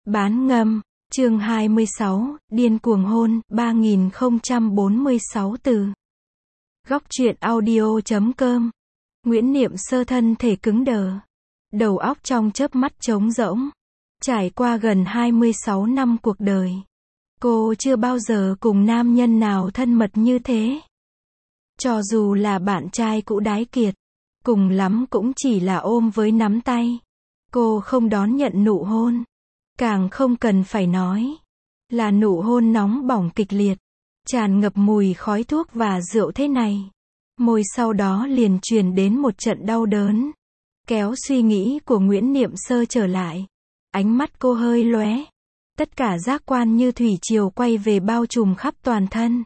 Bán ngâm, chương 26, điên cuồng hôn, 3046 từ. Góc truyện audio.com. Nguyễn Niệm Sơ thân thể cứng đờ. Đầu óc trong chớp mắt trống rỗng. Trải qua gần 26 năm cuộc đời, cô chưa bao giờ cùng nam nhân nào thân mật như thế. Cho dù là bạn trai cũ đái kiệt, cùng lắm cũng chỉ là ôm với nắm tay. Cô không đón nhận nụ hôn. Càng không cần phải nói là nụ hôn nóng bỏng kịch liệt, tràn ngập mùi khói thuốc và rượu thế này. Môi sau đó liền truyền đến một trận đau đớn, kéo suy nghĩ của Nguyễn Niệm Sơ trở lại. Ánh mắt cô hơi lóe, tất cả giác quan như thủy triều quay về bao trùm khắp toàn thân.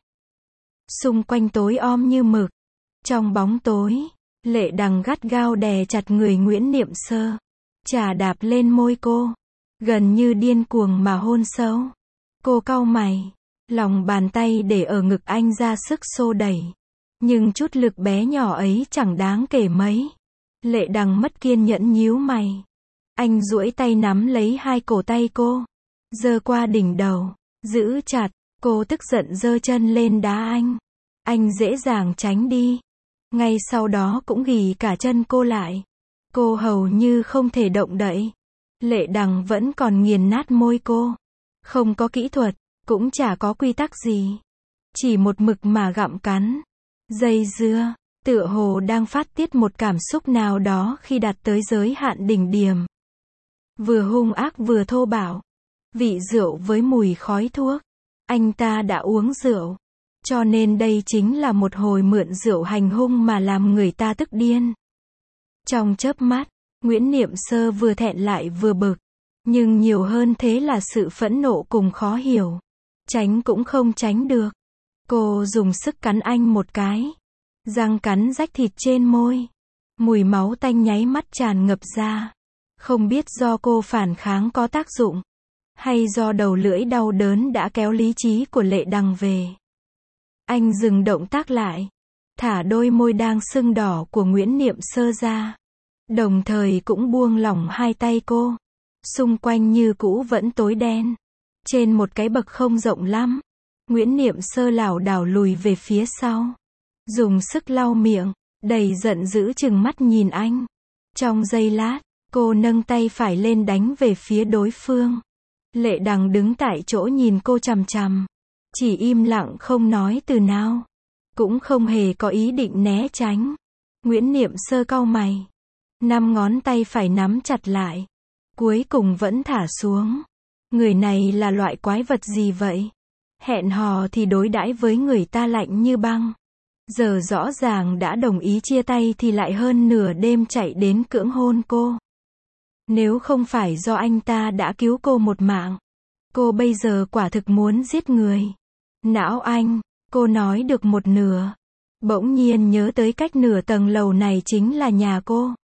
Xung quanh tối om như mực. Trong bóng tối, Lệ Đằng gắt gao đè chặt người Nguyễn Niệm Sơ, chà đạp lên môi cô, gần như điên cuồng mà hôn sâu. Cô cau mày, lòng bàn tay để ở ngực anh ra sức xô đẩy, nhưng chút lực bé nhỏ ấy chẳng đáng kể mấy. Lệ Đằng mất kiên nhẫn nhíu mày. Anh duỗi tay nắm lấy hai cổ tay cô, giơ qua đỉnh đầu, giữ chặt. Cô tức giận giơ chân lên đá anh. Anh dễ dàng tránh đi, ngay sau đó cũng ghì cả chân cô lại. Cô hầu như không thể động đậy. Lệ Đằng vẫn còn nghiền nát môi cô. Không có kỹ thuật, cũng chả có quy tắc gì. Chỉ một mực mà gặm cắn, dây dưa, tựa hồ đang phát tiết một cảm xúc nào đó khi đạt tới giới hạn đỉnh điểm. Vừa hung ác vừa thô bạo. Vị rượu với mùi khói thuốc. Anh ta đã uống rượu, cho nên đây chính là một hồi mượn rượu hành hung mà làm người ta tức điên. Trong chớp mắt, Nguyễn Niệm Sơ vừa thẹn lại vừa bực, nhưng nhiều hơn thế là sự phẫn nộ cùng khó hiểu. Tránh cũng không tránh được. Cô dùng sức cắn anh một cái, răng cắn rách thịt trên môi. Mùi máu tanh nháy mắt tràn ngập ra. Không biết do cô phản kháng có tác dụng, hay do đầu lưỡi đau đớn đã kéo lý trí của Lệ Đằng về. Anh dừng động tác lại, thả đôi môi đang sưng đỏ của Nguyễn Niệm Sơ ra, đồng thời cũng buông lỏng hai tay cô. Xung quanh như cũ vẫn tối đen. Trên một cái bậc không rộng lắm, Nguyễn Niệm Sơ lảo đảo lùi về phía sau, dùng sức lau miệng, đầy giận dữ trừng mắt nhìn anh. Trong giây lát, cô nâng tay phải lên đánh về phía đối phương. Lệ Đằng đứng tại chỗ nhìn cô chằm chằm, chỉ im lặng không nói từ nào, cũng không hề có ý định né tránh. Nguyễn Niệm Sơ cau mày, 5 ngón tay phải nắm chặt lại, cuối cùng vẫn thả xuống. Người này là loại quái vật gì vậy? Hẹn hò thì đối đãi với người ta lạnh như băng, giờ rõ ràng đã đồng ý chia tay thì lại hơn nửa đêm chạy đến cưỡng hôn cô. Nếu không phải do anh ta đã cứu cô một mạng, cô bây giờ quả thực muốn giết người. Não anh, cô nói được một nửa, bỗng nhiên nhớ tới cách nửa tầng lầu này chính là nhà cô.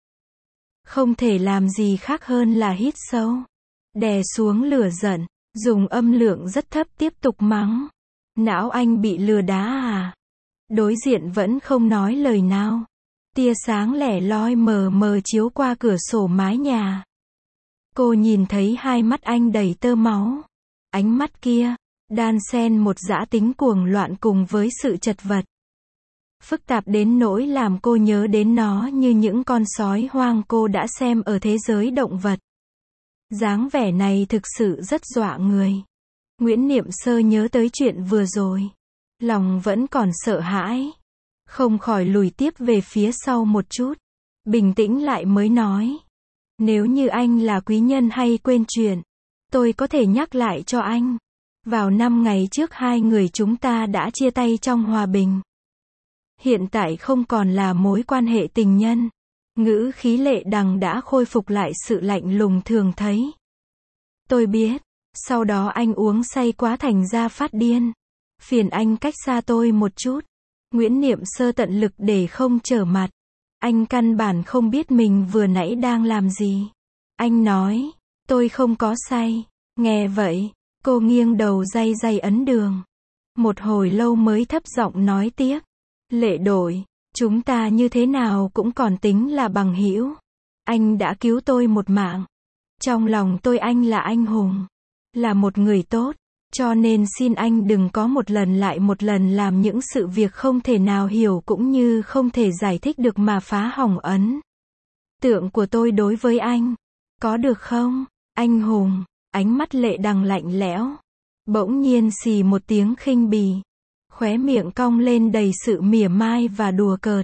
Không thể làm gì khác hơn là hít sâu, đè xuống lửa giận, dùng âm lượng rất thấp tiếp tục mắng. Não anh bị lừa đá à? Đối diện vẫn không nói lời nào. Tia sáng lẻ loi mờ mờ chiếu qua cửa sổ mái nhà. Cô nhìn thấy hai mắt anh đầy tơ máu. Ánh mắt kia, đan xen một dã tính cuồng loạn cùng với sự chật vật. Phức tạp đến nỗi làm cô nhớ đến nó như những con sói hoang cô đã xem ở thế giới động vật. Dáng vẻ này thực sự rất dọa người. Nguyễn Niệm Sơ nhớ tới chuyện vừa rồi, lòng vẫn còn sợ hãi, không khỏi lùi tiếp về phía sau một chút, bình tĩnh lại mới nói. Nếu như anh là quý nhân hay quên chuyện, tôi có thể nhắc lại cho anh. Vào 5 ngày trước hai người chúng ta đã chia tay trong hòa bình. Hiện tại không còn là mối quan hệ tình nhân. Ngữ khí Lệ Đằng đã khôi phục lại sự lạnh lùng thường thấy. Tôi biết, sau đó anh uống say quá thành ra phát điên. Phiền anh cách xa tôi một chút. Nguyễn Niệm Sơ tận lực để không trở mặt. Anh căn bản không biết mình vừa nãy đang làm gì. Anh nói, tôi không có say. Nghe vậy, cô nghiêng đầu day day ấn đường. Một hồi lâu mới thấp giọng nói tiếp. Lệ Đội, chúng ta như thế nào cũng còn tính là bằng hữu. Anh đã cứu tôi một mạng. Trong lòng tôi anh là anh hùng. là một người tốt, cho nên xin anh đừng có một lần lại một lần làm những sự việc không thể nào hiểu cũng như không thể giải thích được mà phá hỏng ấn tượng của tôi đối với anh. Có được không, anh hùng? Ánh mắt Lệ Đằng lạnh lẽo. Bỗng nhiên xì một tiếng khinh bỉ. Khóe miệng cong lên đầy sự mỉa mai và đùa cợt.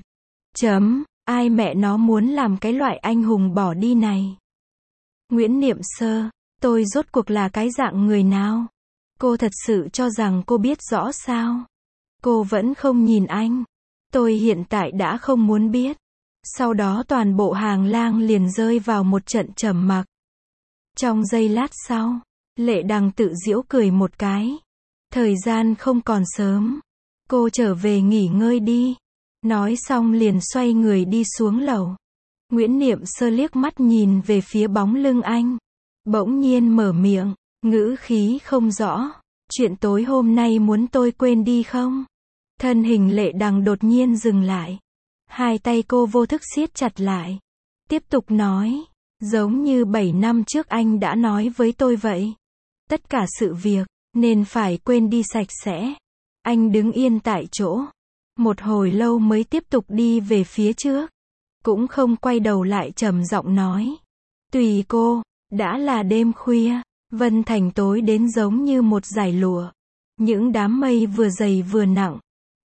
Ai mẹ nó muốn làm cái loại anh hùng bỏ đi này? Nguyễn Niệm Sơ, tôi rốt cuộc là cái dạng người nào? Cô thật sự cho rằng cô biết rõ sao? Cô vẫn không nhìn anh. Tôi hiện tại đã không muốn biết. Sau đó toàn bộ hàng lang liền rơi vào một trận trầm mặc. Trong giây lát sau, Lệ Đằng tự giễu cười một cái. Thời gian không còn sớm. Cô trở về nghỉ ngơi đi. Nói xong liền xoay người đi xuống lầu. Nguyễn Niệm Sơ liếc mắt nhìn về phía bóng lưng anh. Bỗng nhiên mở miệng, ngữ khí không rõ. Chuyện tối hôm nay muốn tôi quên đi không? Thân hình Lệ Đằng đột nhiên dừng lại. Hai tay cô vô thức siết chặt lại. Tiếp tục nói, giống như 7 năm trước anh đã nói với tôi vậy. Tất cả sự việc, nên phải quên đi sạch sẽ. Anh đứng yên tại chỗ. Một hồi lâu mới tiếp tục đi về phía trước. Cũng không quay đầu lại trầm giọng nói. Tùy cô, đã là đêm khuya. Vân Thành tối đến giống như một dải lụa. Những đám mây vừa dày vừa nặng.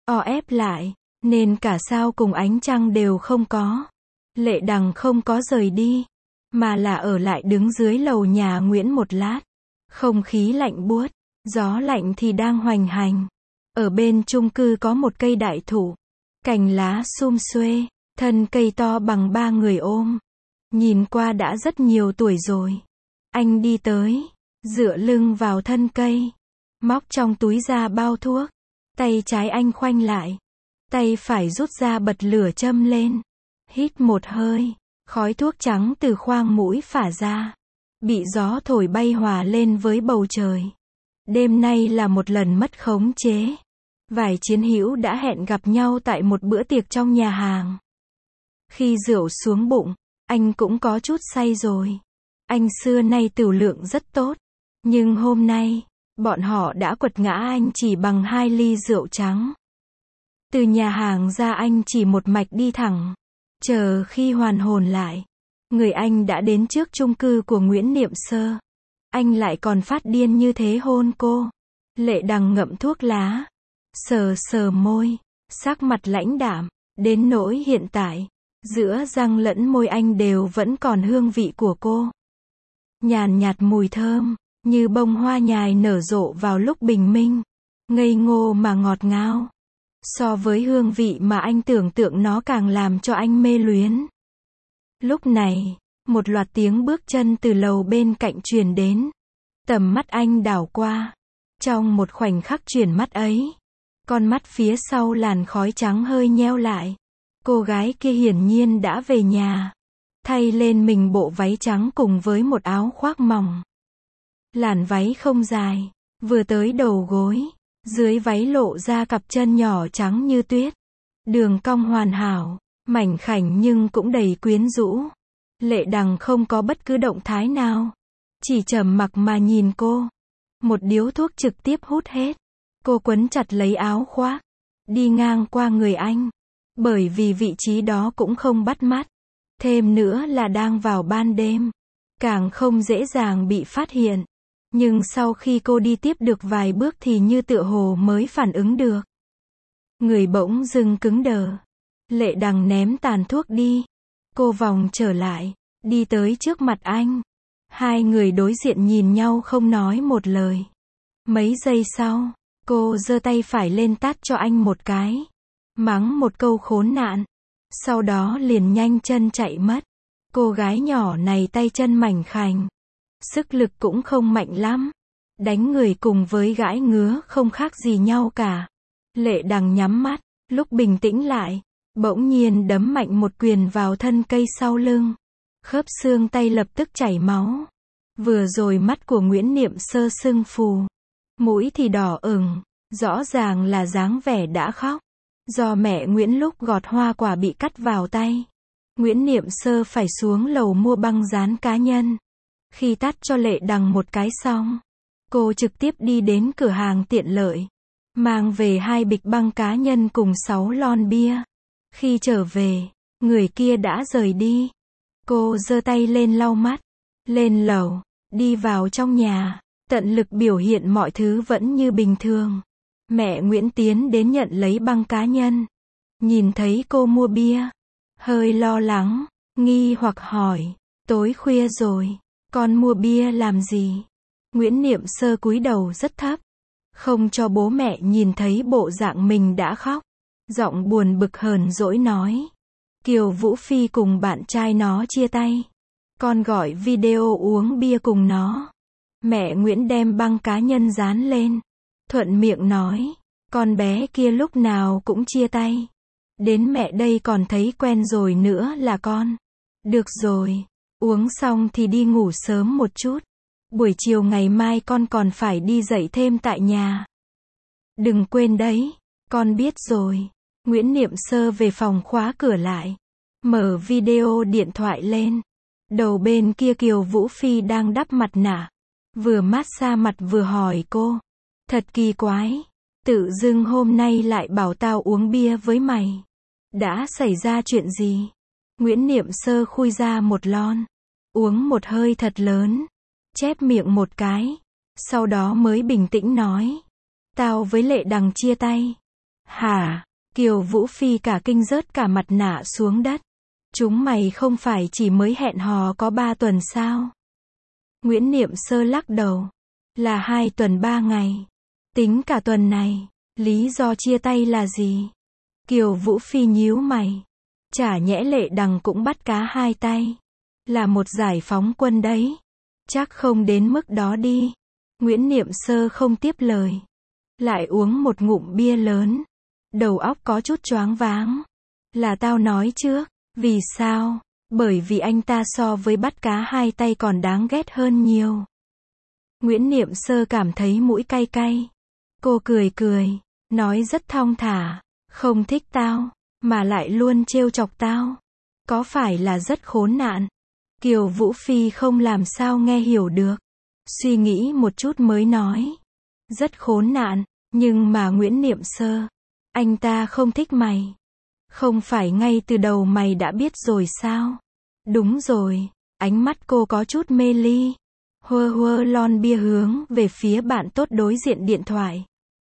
Ép lại. Nên cả sao cùng ánh trăng đều không có. Lệ Đằng không có rời đi. Mà là ở lại đứng dưới lầu nhà Nguyễn một lát. Không khí lạnh buốt. Gió lạnh thì đang hoành hành. Ở bên chung cư có một cây đại thụ. Cành lá sum xuê. Thân cây to bằng 3 người ôm. Nhìn qua đã rất nhiều tuổi rồi. Anh đi tới. Dựa lưng vào thân cây. Móc trong túi ra bao thuốc. Tay trái anh khoanh lại. Tay phải rút ra bật lửa châm lên. Hít một hơi. Khói thuốc trắng từ khoang mũi phả ra. Bị gió thổi bay hòa lên với bầu trời. Đêm nay là một lần mất khống chế. Vài chiến hữu đã hẹn gặp nhau tại một bữa tiệc trong nhà hàng. Khi rượu xuống bụng, anh cũng có chút say rồi. Anh xưa nay tửu lượng rất tốt. Nhưng hôm nay, bọn họ đã quật ngã anh chỉ bằng 2 ly rượu trắng. Từ nhà hàng ra anh chỉ một mạch đi thẳng. Chờ khi hoàn hồn lại, người anh đã đến trước chung cư của Nguyễn Niệm Sơ. Anh lại còn phát điên như thế hôn cô. Lệ Đằng ngậm thuốc lá. Sờ sờ môi. Sắc mặt lãnh đạm. Đến nỗi hiện tại, giữa răng lẫn môi anh đều vẫn còn hương vị của cô. Nhàn nhạt mùi thơm, như bông hoa nhài nở rộ vào lúc bình minh. Ngây ngô mà ngọt ngào. So với hương vị mà anh tưởng tượng nó càng làm cho anh mê luyến. Lúc này, một loạt tiếng bước chân từ lầu bên cạnh truyền đến. Tầm mắt anh đảo qua. Trong một khoảnh khắc chuyển mắt ấy, con mắt phía sau làn khói trắng hơi nheo lại. Cô gái kia hiển nhiên đã về nhà. Thay lên mình bộ váy trắng cùng với một áo khoác mỏng. Làn váy không dài, vừa tới đầu gối. Dưới váy lộ ra cặp chân nhỏ trắng như tuyết. Đường cong hoàn hảo, mảnh khảnh nhưng cũng đầy quyến rũ. Lệ Đằng không có bất cứ động thái nào. Chỉ trầm mặc mà nhìn cô. Một điếu thuốc trực tiếp hút hết. Cô quấn chặt lấy áo khoác. Đi ngang qua người anh. Bởi vì vị trí đó cũng không bắt mắt. Thêm nữa là đang vào ban đêm. Càng không dễ dàng bị phát hiện. Nhưng sau khi cô đi tiếp được vài bước thì như tựa hồ mới phản ứng được. Người bỗng dưng cứng đờ. Lệ Đằng ném tàn thuốc đi. Cô vòng trở lại, đi tới trước mặt anh. Hai người đối diện nhìn nhau không nói một lời. Mấy giây sau, cô giơ tay phải lên tát cho anh một cái. Mắng một câu khốn nạn. Sau đó liền nhanh chân chạy mất. Cô gái nhỏ này tay chân mảnh khảnh. Sức lực cũng không mạnh lắm. Đánh người cùng với gãi ngứa không khác gì nhau cả. Lệ Đằng nhắm mắt, lúc bình tĩnh lại, bỗng nhiên đấm mạnh một quyền vào thân cây sau lưng. Khớp xương tay lập tức chảy máu. Vừa rồi mắt của Nguyễn Niệm Sơ sưng phù. Mũi thì đỏ ửng, rõ ràng là dáng vẻ đã khóc. Do mẹ Nguyễn lúc gọt hoa quả bị cắt vào tay. Nguyễn Niệm Sơ phải xuống lầu mua băng dán cá nhân. Khi tát cho Lệ Đằng một cái xong, Cô trực tiếp đi đến cửa hàng tiện lợi, mang về 2 bịch băng cá nhân cùng 6 lon bia. Khi trở về, người kia đã rời đi. Cô giơ tay lên lau mắt, lên lầu, đi vào trong nhà, tận lực biểu hiện mọi thứ vẫn như bình thường. Mẹ Nguyễn tiến đến nhận lấy băng cá nhân. Nhìn thấy cô mua bia, hơi lo lắng, nghi hoặc hỏi, tối khuya rồi, con mua bia làm gì? Nguyễn Niệm Sơ cúi đầu rất thấp, không cho bố mẹ nhìn thấy bộ dạng mình đã khóc. Giọng buồn bực hờn dỗi nói, Kiều Vũ Phi cùng bạn trai nó chia tay. Con gọi video uống bia cùng nó. Mẹ Nguyễn đem băng cá nhân dán lên, thuận miệng nói, con bé kia lúc nào cũng chia tay. Đến mẹ đây còn thấy quen rồi nữa là con. Được rồi, uống xong thì đi ngủ sớm một chút. Buổi chiều ngày mai con còn phải đi dạy thêm tại nhà. Đừng quên đấy, con biết rồi. Nguyễn Niệm Sơ về phòng khóa cửa lại, mở video điện thoại lên. Đầu bên kia Kiều Vũ Phi đang đắp mặt nạ, vừa massage mặt vừa hỏi cô, thật kỳ quái, tự dưng hôm nay lại bảo tao uống bia với mày. Đã xảy ra chuyện gì? Nguyễn Niệm Sơ khui ra một lon, uống một hơi thật lớn, chép miệng một cái, sau đó mới bình tĩnh nói, tao với Lệ Đằng chia tay. Hả? Kiều Vũ Phi cả kinh rớt cả mặt nạ xuống đất. Chúng mày không phải chỉ mới hẹn hò có 3 tuần sao? Nguyễn Niệm Sơ lắc đầu, là 2 tuần 3 ngày. Tính cả tuần này, lý do chia tay là gì? Kiều Vũ Phi nhíu mày, chả nhẽ Lệ Đằng cũng bắt cá hai tay, là một giải phóng quân đấy. Chắc không đến mức đó đi. Nguyễn Niệm Sơ không tiếp lời, lại uống một ngụm bia lớn, đầu óc có chút choáng váng. Là tao nói trước. Vì sao? Bởi vì anh ta so với bắt cá hai tay còn đáng ghét hơn nhiều. Nguyễn Niệm Sơ cảm thấy mũi cay cay. Cô cười cười, nói rất thong thả, không thích tao, mà lại luôn trêu chọc tao. Có phải là rất khốn nạn? Kiều Vũ Phi không làm sao nghe hiểu được. Suy nghĩ một chút mới nói. Rất khốn nạn, nhưng mà Nguyễn Niệm Sơ, anh ta không thích mày. Không phải ngay từ đầu mày đã biết rồi sao? Đúng rồi, ánh mắt cô có chút mê ly. Hơ lon bia hướng về phía bạn tốt đối diện điện thoại.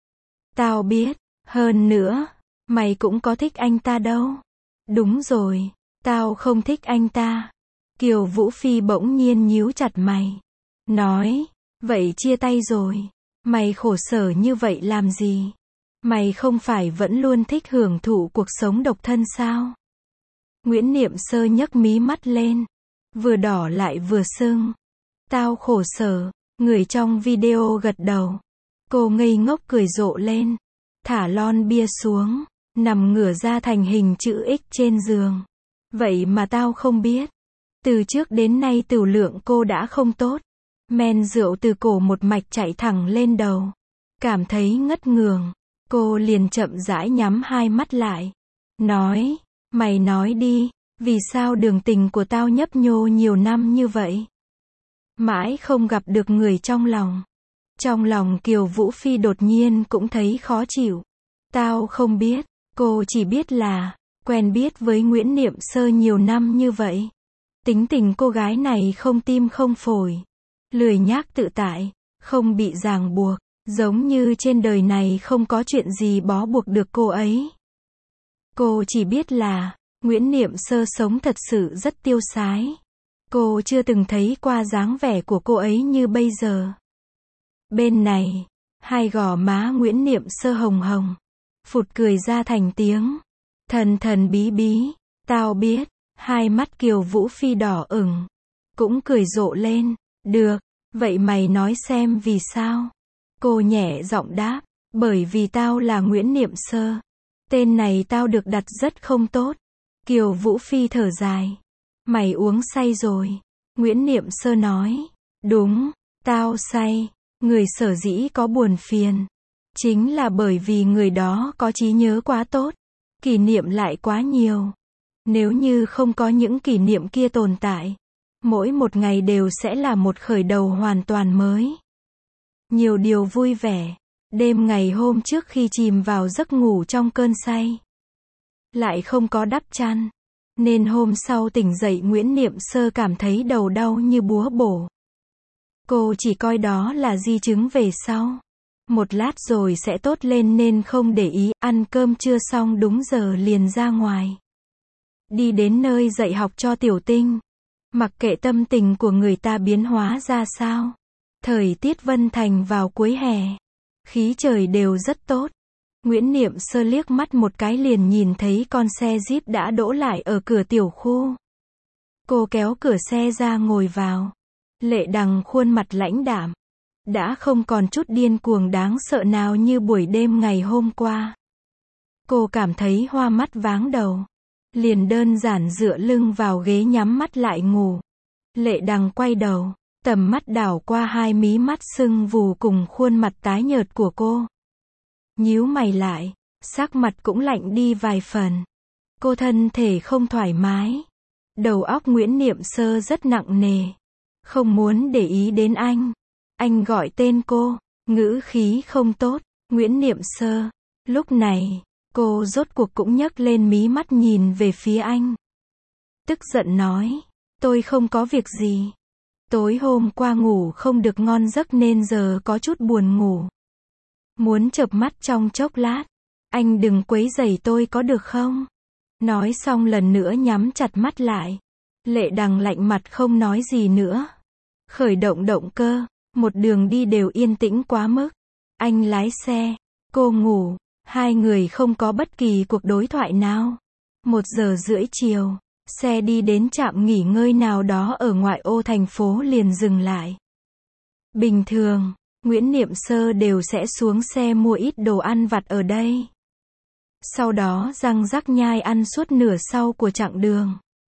Tao biết, hơn nữa, mày cũng có thích anh ta đâu. Đúng rồi, tao không thích anh ta. Kiều Vũ Phi bỗng nhiên nhíu chặt mày. Nói, vậy chia tay rồi. Mày khổ sở như vậy làm gì? Mày không phải vẫn luôn thích hưởng thụ cuộc sống độc thân sao? Nguyễn Niệm Sơ nhấc mí mắt lên, vừa đỏ lại vừa sưng. Tao khổ sở, người trong video gật đầu. Cô ngây ngốc cười rộ lên, thả lon bia xuống, nằm ngửa ra thành hình chữ X trên giường. Vậy mà tao không biết. Từ trước đến nay tửu lượng cô đã không tốt. Men rượu từ cổ một mạch chạy thẳng lên đầu. Cảm thấy ngất ngường. Cô liền chậm rãi nhắm hai mắt lại. Nói, mày nói đi, vì sao đường tình của tao nhấp nhô nhiều năm như vậy? Mãi không gặp được người trong lòng. Trong lòng Kiều Vũ Phi đột nhiên cũng thấy khó chịu. Tao không biết, cô chỉ biết là, quen biết với Nguyễn Niệm Sơ nhiều năm như vậy. Tính tình cô gái này không tim không phổi. Lười nhác tự tại, không bị ràng buộc. Giống như trên đời này không có chuyện gì bó buộc được cô ấy. Cô chỉ biết là, Nguyễn Niệm Sơ sống thật sự rất tiêu sái. Cô chưa từng thấy qua dáng vẻ của cô ấy như bây giờ. Bên này, hai gò má Nguyễn Niệm Sơ hồng hồng, phụt cười ra thành tiếng. Thần thần bí bí, tao biết, hai mắt Kiều Vũ Phi đỏ ửng, cũng cười rộ lên. Được, vậy mày nói xem vì sao? Cô nhẹ giọng đáp, bởi vì tao là Nguyễn Niệm Sơ. Tên này tao được đặt rất không tốt. Kiều Vũ Phi thở dài. Mày uống say rồi. Nguyễn Niệm Sơ nói. Đúng, tao say. Người sở dĩ có buồn phiền. Chính là bởi vì người đó có trí nhớ quá tốt. Kỷ niệm lại quá nhiều. Nếu như không có những kỷ niệm kia tồn tại, mỗi một ngày đều sẽ là một khởi đầu hoàn toàn mới. nhiều điều vui vẻ. Đêm ngày hôm trước khi chìm vào giấc ngủ trong cơn say, lại không có đắp chăn, nên hôm sau tỉnh dậy Nguyễn Niệm Sơ cảm thấy đầu đau như búa bổ. Cô chỉ coi đó là di chứng về sau. Một lát rồi sẽ tốt lên nên không để ý, ăn cơm trưa xong đúng giờ liền ra ngoài. Đi đến nơi dạy học cho Tiểu Tinh. Mặc kệ tâm tình của người ta biến hóa ra sao. Thời tiết Vân Thành vào cuối hè, khí trời đều rất tốt. Nguyễn Niệm Sơ liếc mắt một cái liền nhìn thấy con xe Jeep đã đỗ lại ở cửa tiểu khu. Cô kéo cửa xe ra ngồi vào. Lệ Đằng khuôn mặt lãnh đạm, đã không còn chút điên cuồng đáng sợ nào như buổi đêm ngày hôm qua. Cô cảm thấy hoa mắt váng đầu, liền đơn giản dựa lưng vào ghế nhắm mắt lại ngủ. Lệ Đằng quay đầu, tầm mắt đảo qua hai mí mắt sưng vù cùng khuôn mặt tái nhợt của cô. Nhíu mày lại, sắc mặt cũng lạnh đi vài phần. Cô thân thể không thoải mái. Đầu óc Nguyễn Niệm Sơ rất nặng nề. Không muốn để ý đến anh. Anh gọi tên cô, ngữ khí không tốt. Nguyễn Niệm Sơ. Lúc này, cô rốt cuộc cũng nhấc lên mí mắt nhìn về phía anh. Tức giận nói, tôi không có việc gì. Tối hôm qua ngủ không được ngon giấc nên giờ có chút buồn ngủ. Muốn chợp mắt trong chốc lát. Anh đừng quấy rầy tôi có được không? Nói xong lần nữa nhắm chặt mắt lại. Lệ Đằng lạnh mặt không nói gì nữa. Khởi động động cơ, một đường đi đều yên tĩnh quá mức. Anh lái xe, cô ngủ, hai người không có bất kỳ cuộc đối thoại nào. 1:30 chiều, xe đi đến trạm nghỉ ngơi nào đó ở ngoại ô thành phố liền dừng lại. Bình thường, Nguyễn Niệm Sơ đều sẽ xuống xe mua ít đồ ăn vặt ở đây. Sau đó răng rắc nhai ăn suốt nửa sau của chặng đường.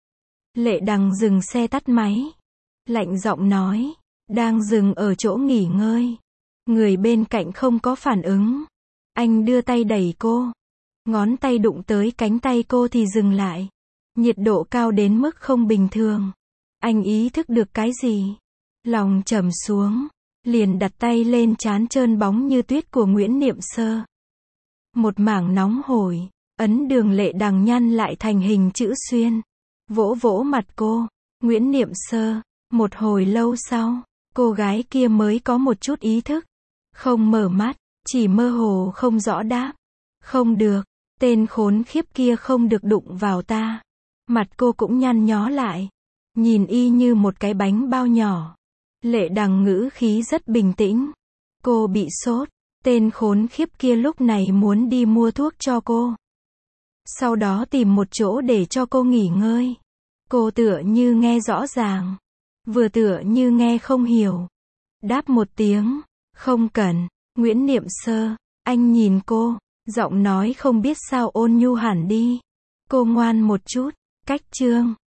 Lệ Đằng dừng xe tắt máy. Lạnh giọng nói, đang dừng ở chỗ nghỉ ngơi. Người bên cạnh không có phản ứng. Anh đưa tay đẩy cô. Ngón tay đụng tới cánh tay cô thì dừng lại. Nhiệt độ cao đến mức không bình thường. Anh ý thức được cái gì? Lòng trầm xuống. Liền đặt tay lên trán trơn bóng như tuyết của Nguyễn Niệm Sơ. Một mảng nóng hổi, ấn đường Lệ Đằng nhăn lại thành hình chữ xuyên. Vỗ vỗ mặt cô, Nguyễn Niệm Sơ. Một hồi lâu sau, cô gái kia mới có một chút ý thức. Không mở mắt, chỉ mơ hồ không rõ đáp. Không được, tên khốn khiếp kia không được đụng vào ta. Mặt cô cũng nhăn nhó lại. Nhìn y như một cái bánh bao nhỏ. Lệ Đằng ngữ khí rất bình tĩnh. Cô bị sốt. Tên khốn khiếp kia lúc này muốn đi mua thuốc cho cô. Sau đó tìm một chỗ để cho cô nghỉ ngơi. Cô tựa như nghe rõ ràng. Vừa tựa như nghe không hiểu. Đáp một tiếng. Không cần. Nguyễn Niệm Sơ. Anh nhìn cô. Giọng nói không biết sao ôn nhu hẳn đi. Cô ngoan một chút. Cách chương.